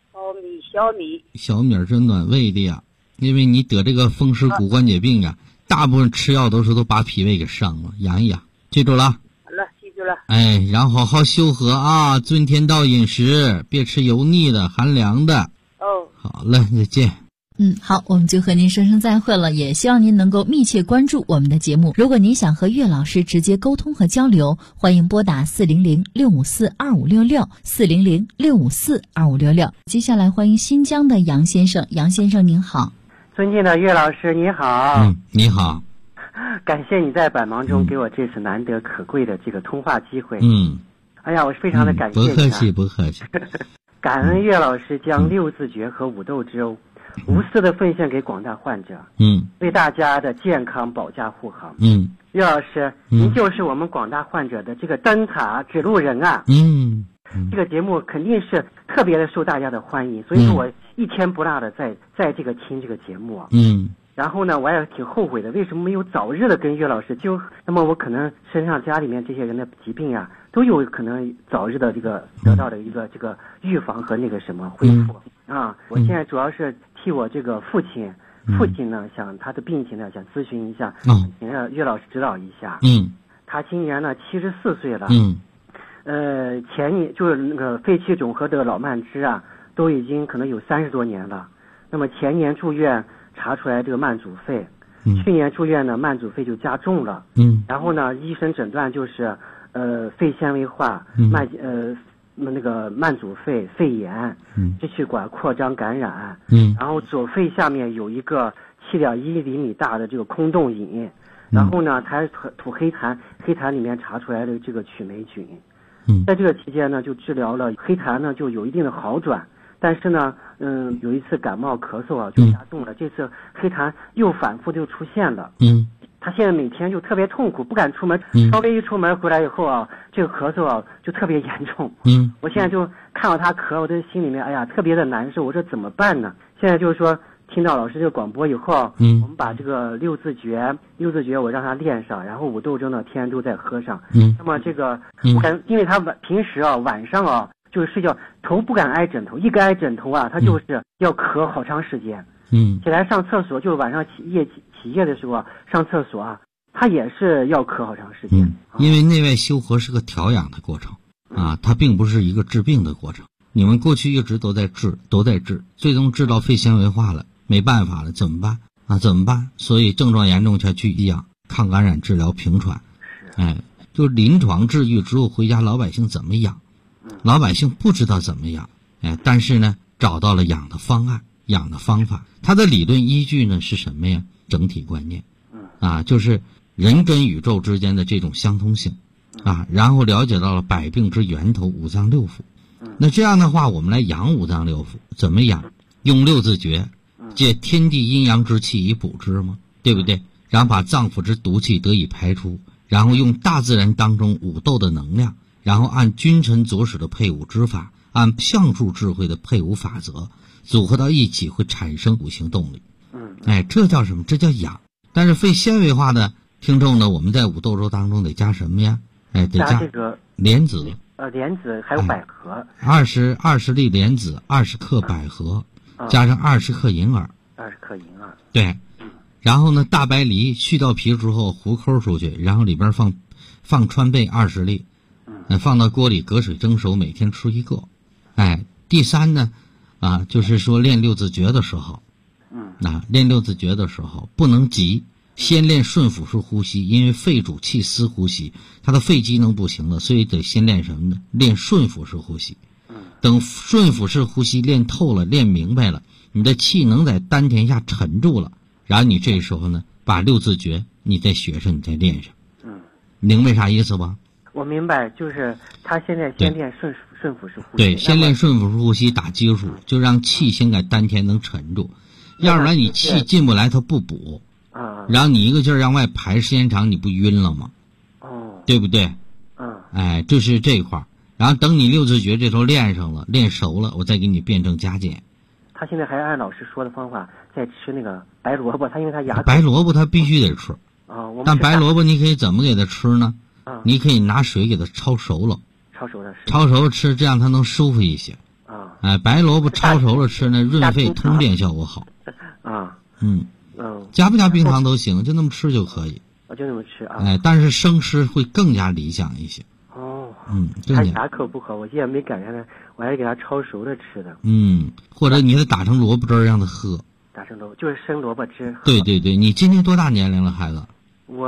小米是暖胃的呀。因为你得这个风湿骨关节病啊，大部分吃药都把脾胃给伤了，养一养。记住了？ 好了，记住了。 然后好好修和啊，遵天道饮食，别吃油腻的、寒凉的。好了，再见。 好，我们就和您说声再会了，也希望您能够密切关注我们的节目。如果您想和岳老师直接沟通和交流，欢迎拨打400-654-2566 400-654-2566。接下来欢迎新疆的杨先生。杨先生您好。 尊敬的岳老师你好。 你好。 感谢你在百忙中给我这次难得可贵的这个通话机会。哎呀，我非常的感谢你。 不客气。 感恩岳老师将6字诀和五豆粥无私的奉献给广大患者，为大家的健康保驾护航。岳老师，您就是我们广大患者的这个灯塔指路人啊。这个节目肯定是特别的受大家的欢迎，所以说我一天不落的在这个听这个节目啊。然后呢，我也挺后悔的，为什么没有早日的跟岳老师那么我可能身上家里面这些人的疾病啊，都有可能早日的这个得到的一个这个预防和那个什么恢复啊。我现在主要是替我这个父亲呢，想他的病情呢，想咨询一下，请岳老师指导一下。他今年呢74岁了。前年就是那个肺气肿和这个老慢支啊，都已经可能有30多年了。那么前年住院查出来这个慢阻肺，去年住院呢慢阻肺就加重了。然后呢，医生诊断就是肺纤维化，那个慢阻肺、肺炎、支气管扩张感染。然后左肺下面有一个7.1厘米大的这个空洞隐。然后呢，他吐黑痰，黑痰里面查出来的这个曲霉菌。在这个期间呢，就治疗了黑痰呢，就有一定的好转。但是呢，有一次感冒咳嗽啊，就加重了。这次黑痰又反复就出现了。他现在每天就特别痛苦，不敢出门。稍微一出门回来以后啊，这个咳嗽啊就特别严重。我现在就看到他咳，我的心里面哎呀特别的难受。我说怎么办呢？现在就是说听到老师这个广播以后，我们把这个6字诀我让他练上，然后五豆粥呢天天都在喝上。那么这个因为他平时啊晚上啊就是睡觉头不敢挨枕头，一个挨枕头啊他就是要咳好长时间。起来上厕所就是晚上起夜的时候啊上厕所啊他也是要咳好长时间。 因为内外修和是个调养的过程啊，它并不是一个治病的过程。你们过去一直都在治，最终治到肺纤维化了，没办法了，怎么办？所以症状严重才去医养，抗感染治疗平传。就临床治愈之后回家老百姓怎么养？老百姓不知道怎么养。但是呢找到了养的方案，养的方法。它的理论依据呢是什么呀？整体观念。就是人跟宇宙之间的这种相通性啊，然后了解到了百病之源头五脏六腑。那这样的话，我们来养五脏六腑，怎么养？用六字诀，借天地阴阳之气以补之嘛，对不对？然后把脏腑之毒气得以排出，然后用大自然当中五斗的能量，然后按君臣佐使的配伍之法，按相术智慧的配伍法则，组合到一起会产生五行动力。这叫什么？这叫养。但是非纤维化的听众呢，我们在五斗粥当中得加什么呀？得加这个莲子。 莲子还有百合。 20粒莲子，20克百合，加上20克银耳。 20克银耳。 对。然后呢，大白梨去掉皮之后糊抠出去，然后里边放川贝20粒，放到锅里隔水蒸熟，每天吃1个。第三呢，就是说练六字诀的时候，练六字诀的时候不能急，先练顺腹式呼吸，因为肺主气司呼吸，他的肺机能不行了，所以得先练什么呢？练顺腹式呼吸。等顺腹式呼吸练透了，练明白了，你的气能在丹田下沉住了，然后你这时候呢，把六字诀你再学上，你再练上。明白啥意思吧？ 我明白，就是他现在先练顺腹式呼吸。 对，先练顺腹式呼吸打基础，就让气先在丹田能沉住，要不然你气进不来，它不补。然后你一个劲儿让外排，时间长你不晕了吗？对不对？这是这一块。然后等你六字诀这头练上了，练熟了，我再给你辩证加减。 他现在还按老师说的方法在吃那个白萝卜，他因为他牙白萝卜他必须得吃。但白萝卜你可以怎么给他吃呢？你可以拿水给它焯熟了，焯熟了吃，这样它能舒服一些。白萝卜焯熟了吃呢，润肺通便效果好。加不加冰糖都行，就那么吃就可以。 就那么吃但是生吃会更加理想一些。 他牙口不好，我现在没赶上他，我还是给他焯熟了吃的。 或者你给他打成萝卜汁让他喝。 打成萝卜就是生萝卜汁。 对对对，你今年多大年龄了，孩子？ 我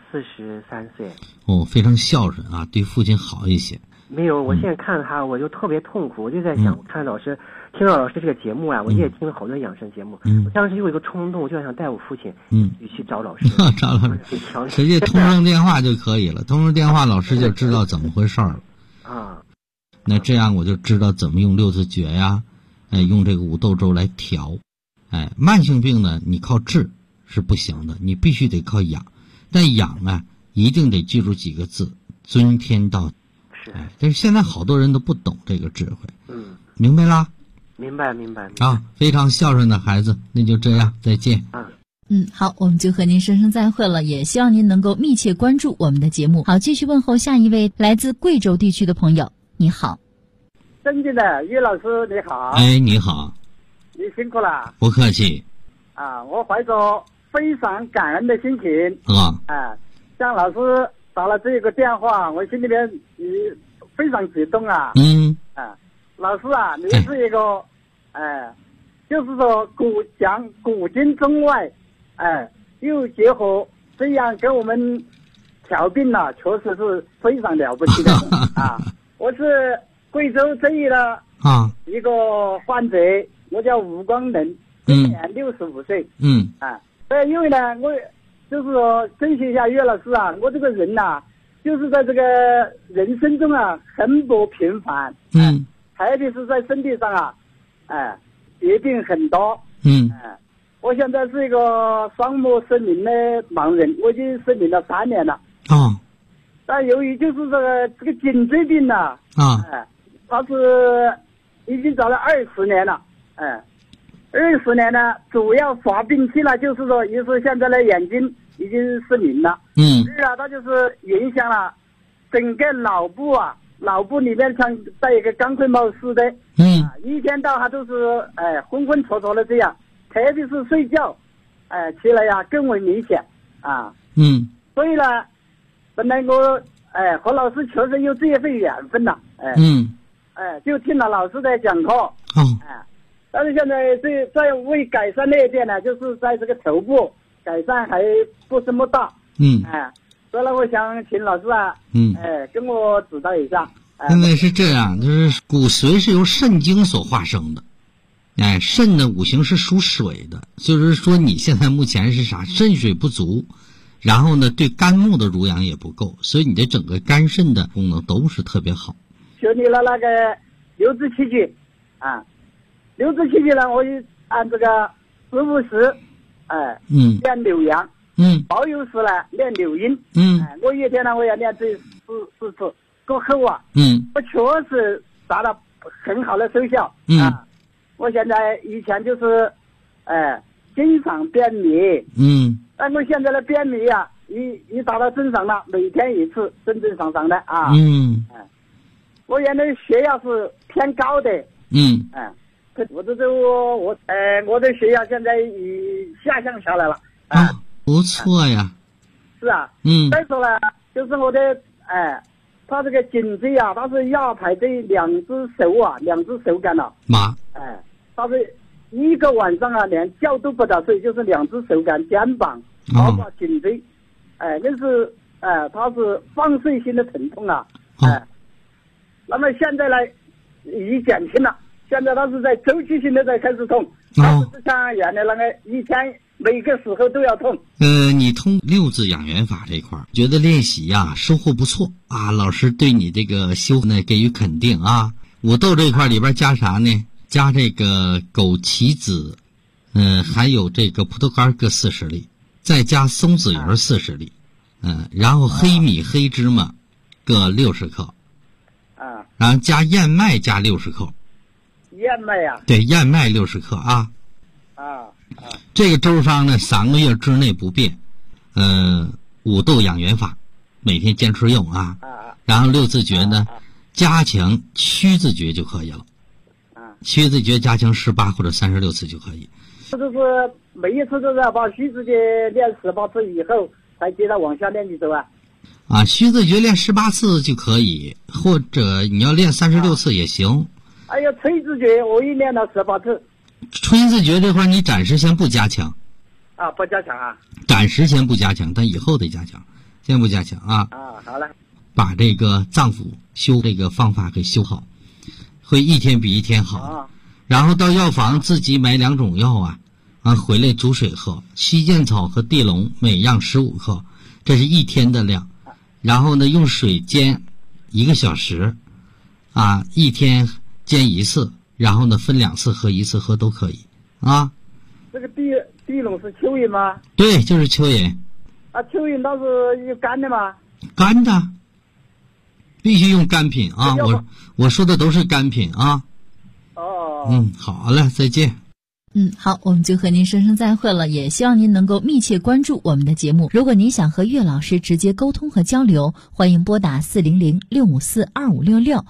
43岁。 非常孝顺啊，对父亲好一些。 没有，我现在看他我就特别痛苦，我就在想，我看老师听到老师这个节目我也听了好多养生节目，我当时有一个冲动，就想带我父亲去找老师。 找老师，直接通上电话就可以了，通上电话老师就知道怎么回事了。那这样我就知道怎么用六字诀呀，用这个五斗粥来调。慢性病呢，你靠治是不行的，你必须得靠养。但养一定得记住几个字：尊天道。但是现在好多人都不懂这个智慧。明白啦？ 明白。 非常孝顺的孩子，那就这样，再见。 好，我们就和您说声再会了，也希望您能够密切关注我们的节目。好，继续问候下一位来自贵州地区的朋友。你好， 尊敬的岳老师，你好。 你好。 你辛苦了。 不客气。 我怀着非常感恩的心情向老师打了这个电话，我心里面非常激动老师你是一个就是说古今中外又结合，这样给我们调病了，确实是非常了不起的我是贵州这里的一个患者，我叫吴光能，今年65岁因为呢我就是说跟随一下岳老师我这个人就是在这个人生中很不平凡特别是在身体上疾病很多我现在是一个双目失明的盲人，我已经失明了3年了但由于就是这个颈椎病它是已经找了20年了20年呢，主要发病期呢，就是说，也是现在的眼睛已经失明了。它就是影响了整个脑部脑部里面像带一个钢盔帽似的。一天到晚都是昏昏戳戳的这样，特别是睡觉，起来更为明显所以呢，本来我和老师确实有这一份缘分了就听了老师的讲课但是现在在为改善那一点呢，就是在这个头部改善还不这么大。所以呢，我想请老师跟我指导一下。 现在是这样，就是骨髓是由肾经所化生的。肾的五行是属水的，就是说你现在目前是啥？肾水不足， 然后呢，对肝木的濡养也不够，所以你的整个肝肾的功能都是特别好。 学你了那个六字七句啊，六字七句呢，我就按这个食物时，练六阳，保有时呢练六阴，我一天呢我要练这四次，过后啊，我确实达到很好的收效啊。我现在以前就是经常便秘，但我现在的便秘啊，一达到正常了，每天一次，正常的啊。我原来血压是偏高的，我的血压现在已下降下来了， 不错呀。 是啊，再说呢，就是我的他这个颈椎啊，他是压排这两只手干了，他是一个晚上啊，连觉都不得睡，就是两只手干、肩膀，包括颈椎，那是他是放睡性的疼痛啊，那么现在呢，已减轻了，现在他是在周期性的在开始痛，他不是像原来那个一天每个时候都要痛。 你通六字养元法这一块，觉得练习呀收获不错啊，老师对你这个修呢给予肯定啊。五豆这一块里边加啥呢？加这个枸杞子，还有这个葡萄干各40粒，再加松子仁40粒，然后黑米、黑芝麻各60克，然后加燕麦加60克。 燕麦呀？ 对，燕麦60克啊。这个周商呢3个月之内不变，五豆养元法，每天坚持用啊。然后六字诀呢，加强曲字诀就可以了。曲字诀加强18或者36次就可以。 这就是每一次都是要把曲字诀练18次以后，才接着往下练几周啊。 曲字诀练18次就可以，或者你要练36次也行。 还有吹字诀，我一练了18次。 吹字诀这块你暂时先不加强。 不加强啊。 暂时先不加强，但以后得加强，先不加强啊。 好了。 把这个脏腑修这个方法给修好。会一天比一天好，然后到药房自己买2种药回来煮水喝，西涧草和地龙每样15克，这是一天的量。然后呢，用水煎1个小时，一天煎1次，然后呢分2次喝，1次喝都可以啊。 这个地龙是蚯蚓吗？ 对，就是蚯蚓。 蚯蚓它是有干的吗？ 干的。必须用干品啊！我说的都是干品啊。好了，再见。 好，我们就和您说声再会了，也希望您能够密切关注我们的节目。如果您想和岳老师直接沟通和交流，欢迎拨打400-654-2566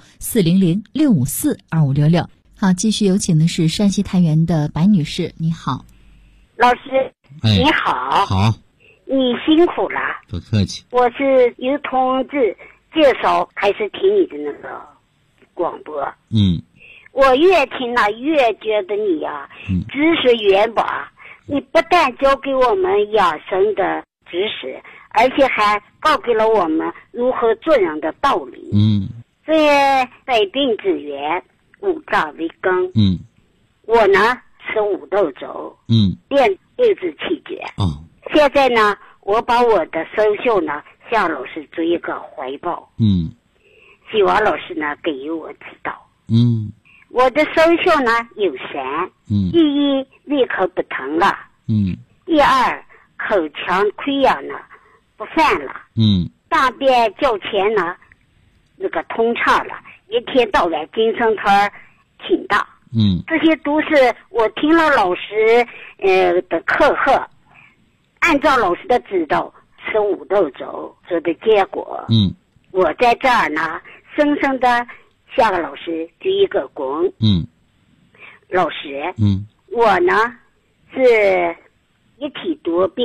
400-654-2566。好，继续有请的是山西太原的白女士，你好。 老师，你好。 好。 你辛苦了。 不客气。 我是由同志介绍开始听你的那个广播，我越听了越觉得你知识渊博，你不但教给我们养生的知识，而且还告给了我们如何做人的道理。这百病之源，五脏为根。我呢吃五豆粥，练六字气诀。现在呢，我把我的收效呢向老师做一个汇报，希望老师呢给予我指导。我的收效呢有3，第一，胃口不疼了，第二，口腔溃疡呢不犯了，大便较前呢那个通畅了，一天到晚精神头挺大，这些都是我听了老师的课后，按照老师的指导吃五豆粥做的结果。我在这儿呢深深的向老师鞠一个躬。老师，我呢是一体多病，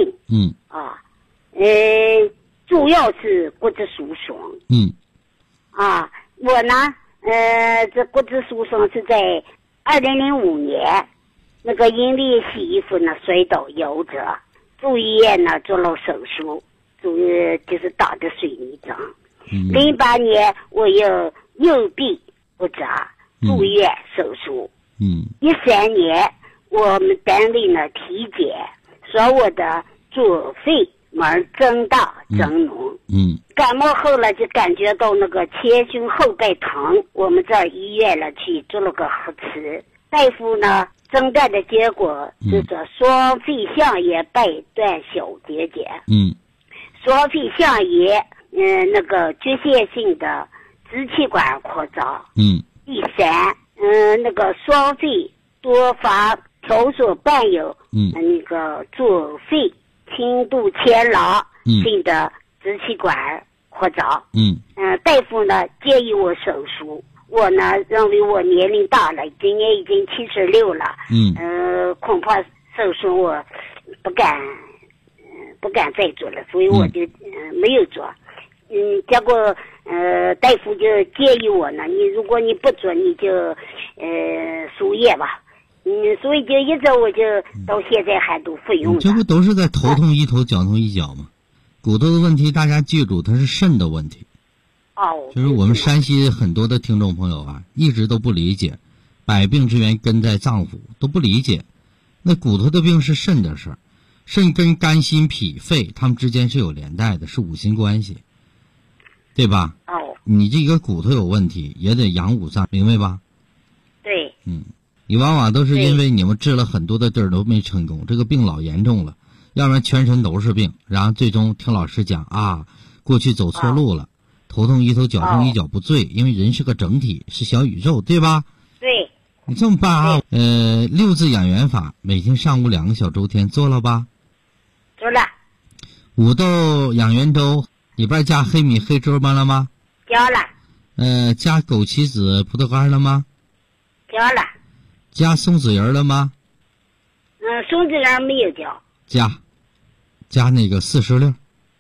主要是骨质疏松。我呢这骨质疏松是在2005年那个因为洗衣服呢摔倒夭折，住医院呢做了手术，就是打的水泥针。08年我有右臂骨折，住院手术。13年我们单位呢体检，说我的左肺门增大增浓。感冒后了就感觉到那个前胸后背疼，我们这儿医院了去做了个核磁，大夫呢诊断的结果就是双肺相炎败断小结节。双肺相炎那个局限性的支气管扩张。第三那个双肺多发条索伴有那个左肺轻度前囊性的支气管扩张。大夫呢建议我手术，我呢认为我年龄大了，今年已经76了。恐怕手术我不敢再做了，所以我就没有做。结果大夫就建议我呢，如果你不做，你就输液吧。所以就一直我就到现在还都服用。 这不都是在头痛医头，脚痛医脚吗？骨头的问题大家记住，它是肾的问题。就是我们山西很多的听众朋友啊，一直都不理解，百病之源根在脏腑，都不理解。那骨头的病是肾的事儿，肾跟肝心脾肺它们之间是有连带的，是五行关系，对吧？你这个骨头有问题，也得养五脏，明白吧？ 对。 你往往都是因为你们治了很多的地儿都没成功，这个病老严重了，要不然全身都是病，然后最终听老师讲啊，过去走错路了，头痛医头，脚痛医脚不对，因为人是个整体，是小宇宙，对吧？ 对。 你这么办啊？6字养元法，每天上午2个小周天做了吧？ 做了。 五豆养元粥里边加黑米黑芝麻了吗？ 加了。 加枸杞子葡萄干了吗？ 加了。 加松子仁了吗？ 松子仁没有加那个40粒。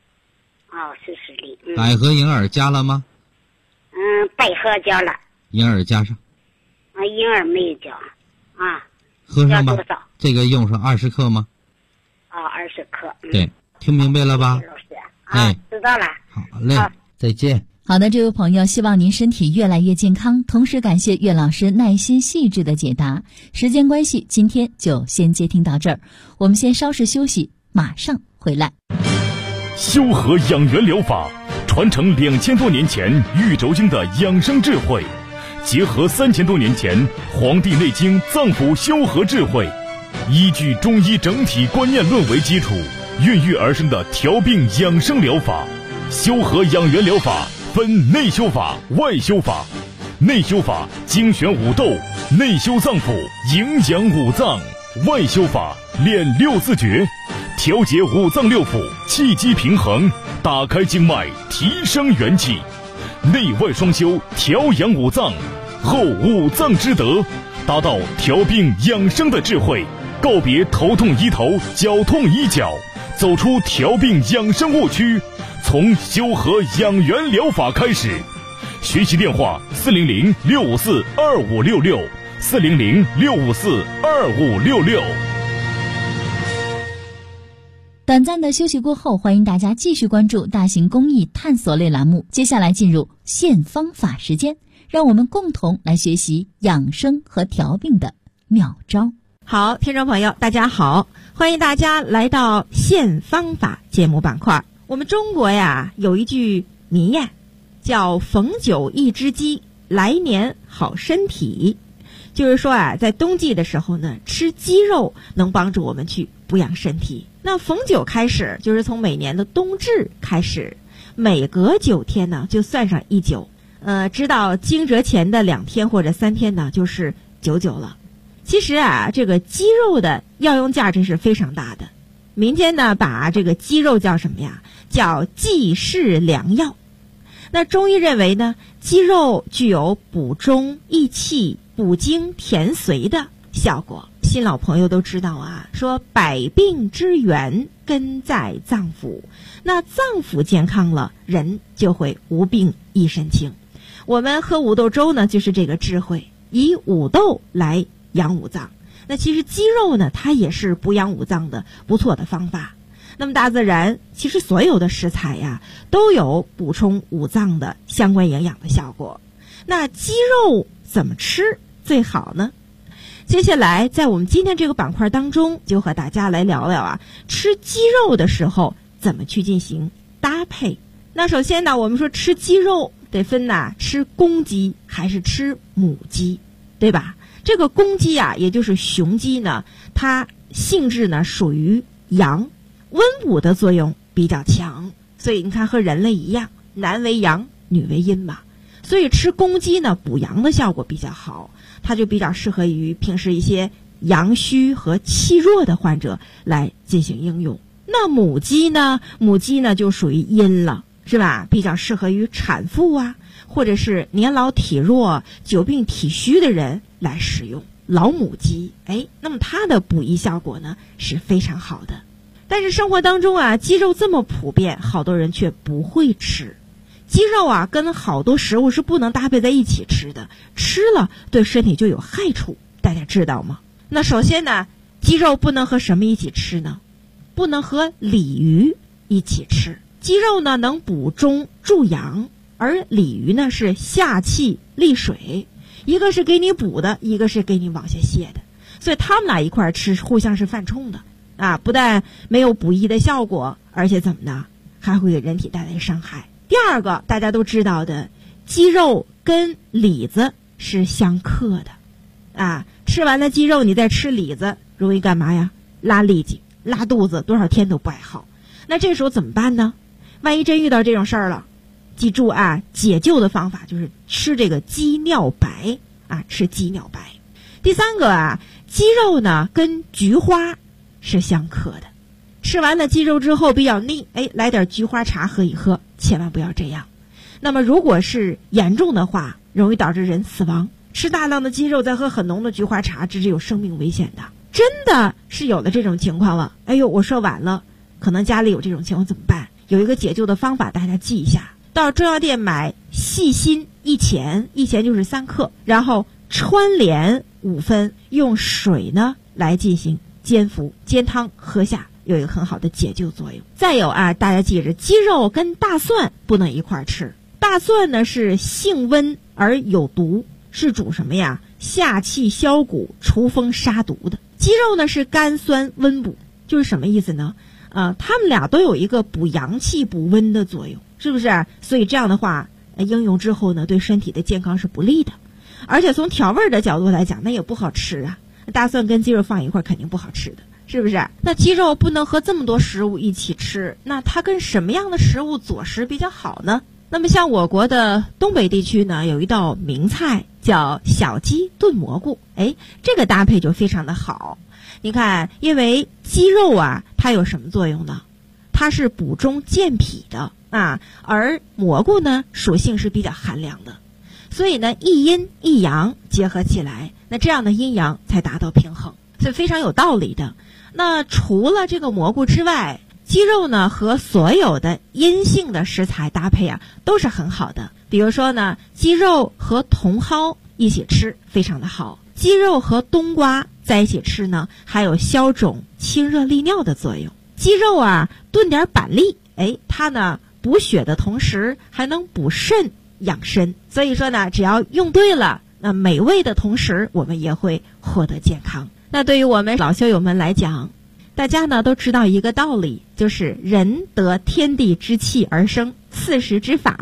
40粒。 百合银耳加了吗？ 百合加了。 银耳加上。 银耳没有加。 喝上吧。 加多少？ 这个用上20克吗 ？20克。 对，听明白了吧？ 老师。知道了。 好嘞。再见。 好的，这位朋友，希望您身体越来越健康，同时感谢岳老师耐心细致的解答。时间关系，今天就先接听到这儿，我们先稍事休息，马上回来。 修和养元疗法传承2000多年前玉轴经的养生智慧，结合3000多年前《黄帝内经》脏腑修和智慧，依据中医整体观念论为基础，孕育而生的调病养生疗法。修和养元疗法分内修法、外修法。内修法精选五豆，内修脏腑，营养五脏；外修法练6字诀，调节五脏六腑，气机平衡，打开经脉，提升元气。内外双修，调养五脏，后五脏之德，达到调病养生的智慧。告别头痛医头，脚痛医脚，走出调病养生误区，从修和养元疗法开始。学习电话400-654-2566 400-654-2566。 短暂的休息过后，欢迎大家继续关注大型公益探索类栏目。接下来进入现方法时间，让我们共同来学习养生和调病的妙招。 好，听众朋友大家好，欢迎大家来到现方法节目板块。我们中国呀有一句民谚叫逢九一只鸡，来年好身体。就是说啊，在冬季的时候呢，吃鸡肉能帮助我们去补养身体。那逢九开始，就是从每年的冬至开始，每隔9天呢就算上一九。知道惊蛰前的2天或者3天呢，就是99了。其实啊，这个鸡肉的药用价值是非常大的。民间呢把这个鸡肉叫什么呀？叫济世良药。那中医认为呢，鸡肉具有补中益气、补精填髓的效果。新老朋友都知道啊，说百病之源根在脏腑，那脏腑健康了，人就会无病一身轻。我们喝五豆粥呢，就是这个智慧，以五豆来养五脏。那其实鸡肉呢，它也是补养五脏的不错的方法。那么大自然其实所有的食材呀，都有补充五脏的相关营养的效果。那鸡肉怎么吃最好呢？接下来在我们今天这个板块当中，就和大家来聊聊啊，吃鸡肉的时候怎么去进行搭配。那首先呢，我们说吃鸡肉得分吃公鸡还是吃母鸡，对吧？这个公鸡也就是雄鸡呢，它性质呢属于阳，温补的作用比较强，所以你看和人类一样，男为阳，女为阴嘛。所以吃公鸡呢，补阳的效果比较好，它就比较适合于平时一些阳虚和气弱的患者来进行应用。那母鸡呢就属于阴了，是吧？比较适合于产妇或者是年老体弱、久病体虚的人来使用。老母鸡，那么它的补益效果呢是非常好的。但是生活当中鸡肉这么普遍，好多人却不会吃。鸡肉跟好多食物是不能搭配在一起吃的，吃了对身体就有害处，大家知道吗？那首先呢，鸡肉不能和什么一起吃呢？不能和鲤鱼一起吃。鸡肉呢能补中助阳，而鲤鱼呢是下气利水，一个是给你补的，一个是给你往下泻的，所以他们俩一块吃互相是犯冲的不但没有补益的效果，而且怎么呢，还会给人体带来伤害。第二个大家都知道的，鸡肉跟李子是相克的吃完了鸡肉你再吃李子，容易干嘛呀？拉痢疾、拉肚子，多少天都不爱好。那这时候怎么办呢？万一真遇到这种事儿了，记住解救的方法就是吃这个鸡尿白吃鸡尿白。第三个鸡肉呢跟菊花是相克的，吃完了鸡肉之后比较腻，来点菊花茶喝一喝，千万不要这样。那么如果是严重的话，容易导致人死亡。吃大量的鸡肉再喝很浓的菊花茶，这是有生命危险的。真的是有了这种情况了，我说晚了，可能家里有这种情况怎么办？有一个解救的方法，大家记一下，到中药店买细辛1钱，1钱就是3克，然后川连5分，用水呢来进行煎服，煎汤喝下，有一个很好的解救作用。再有大家记着，鸡肉跟大蒜不能一块吃。大蒜呢是性温而有毒，是主什么呀？下气消谷、除风杀毒的。鸡肉呢是甘酸温补，就是什么意思呢？它们俩都有一个补阳气、补温的作用，是不是？所以这样的话，应用之后呢，对身体的健康是不利的。而且从调味的角度来讲，那也不好吃大蒜跟鸡肉放一块肯定不好吃的，是不是？那鸡肉不能和这么多食物一起吃，那它跟什么样的食物佐食比较好呢？那么像我国的东北地区呢，有一道名菜叫小鸡炖蘑菇，这个搭配就非常的好。你看，因为鸡肉它有什么作用呢？它是补中健脾的而蘑菇呢属性是比较寒凉的，所以呢一阴一阳结合起来，那这样的阴阳才达到平衡，所以非常有道理的。那除了这个蘑菇之外，鸡肉呢和所有的阴性的食材搭配都是很好的。比如说呢，鸡肉和茼蒿一起吃非常的好，鸡肉和冬瓜在一起吃呢，还有消肿清热利尿的作用。鸡肉炖点板栗，它呢补血的同时还能补肾养身，所以说呢，只要用对了，那美味的同时我们也会获得健康。那对于我们老修友们来讲，大家呢都知道一个道理，就是人得天地之气而生，四时之法